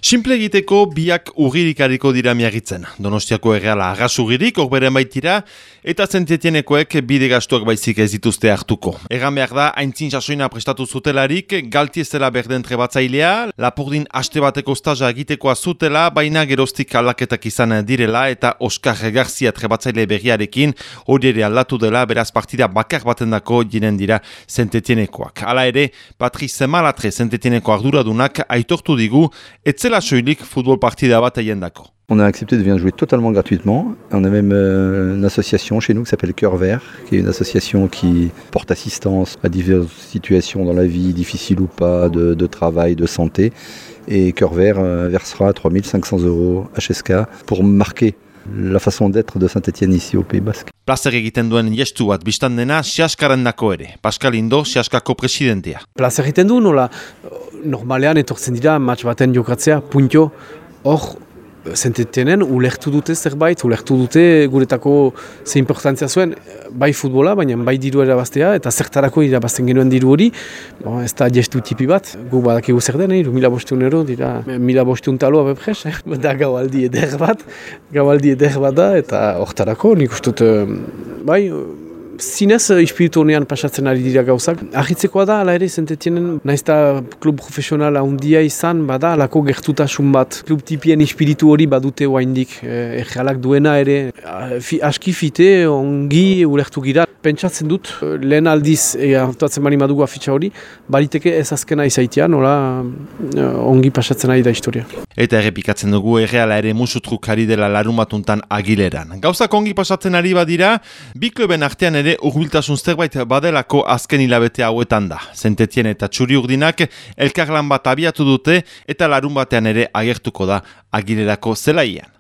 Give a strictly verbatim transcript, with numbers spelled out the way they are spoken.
Simple egiteko biak ugirikariko dira miagitzen. Donostiako Erreala arras ugirik, horberen baitira, eta Saint-Étiennekoek bide gastuak baizik ez dituzte hartuko. Egan behar da, aintzin sasoina prestatu zutelarik, galti ez dela berden trebatzailea, Lapurdin aste bateko staja egitekoa zutela, baina geroztik aldaketak izan direla, eta Oskar Garzia trebatzaile berriarekin, hori ere aldatu dela, beraz partida bakar batendako jinen dira Saint-Étiennekoak. Hala ere, Patrice Malatre Saint-Étienneko arduradunak aitortu digu, etzela soilik futbol partida bat aiendako. On a accepté de venir jouer totalement gratuitement. On a même euh, une association chez nous qui s'appelle Cœur Vert, qui est une association qui porte assistance à diverses situations dans la vie, difficiles ou pas, de, de travail, de santé. Et Cœur Vert euh, versera trois mille cinq cents euros H S K pour marquer la façon d'être de Saint-Étienne ici au Pays Basque. Plazer egiten duen jestu bat biztan dena Siaskaren dako ere. Pascal Indo, Siaskako presidentea. Plazer egiten du, nola normalean etortzen dira match baten jokatzea, puntio, hor Saint-Étienen ulertu dute zerbait, ulertu dute guretako ze importantzia zuen, bai futbola, baina bai diru erabaztea, eta zertarako irabazten genuen diru hori, bon, ez da gestu tipi bat, gu badakigu zer den, iru mila bosteun euro, dira mila bosteun taloa bepres, eh? Da gaualdi eder bat, gaualdi eder bat da, eta hortarako nik ustut, bai, zinez espiritu honean pasatzen ari dira gauzak. Ahitzekoa da, ala ere, Saint-Étienen, naizta klub profesional handia izan, bada, alako gertutasun bat. Klub tipien espiritu hori badute oaindik. Errealak duena ere, aski fite, ongi ulertu gira. Pentsatzen dut, lehen aldiz, hartuatzen bani madugu afitxa hori, baliteke ez azkena izaitia, nola ongi pasatzen ari da historia. Eta errepikatzen dugu Erreala ere musutruk ari dela larun batuntan Agileran. Gauzak ongi pasatzen ari badira, bi kluben artean ere urbiltasun zerbait badelako azken hilabete hauetan da. Saint-Étienne eta Txuri Urdinak elkarlan bat abiatu dute eta larun batean ere agertuko da Agilerako zelaian.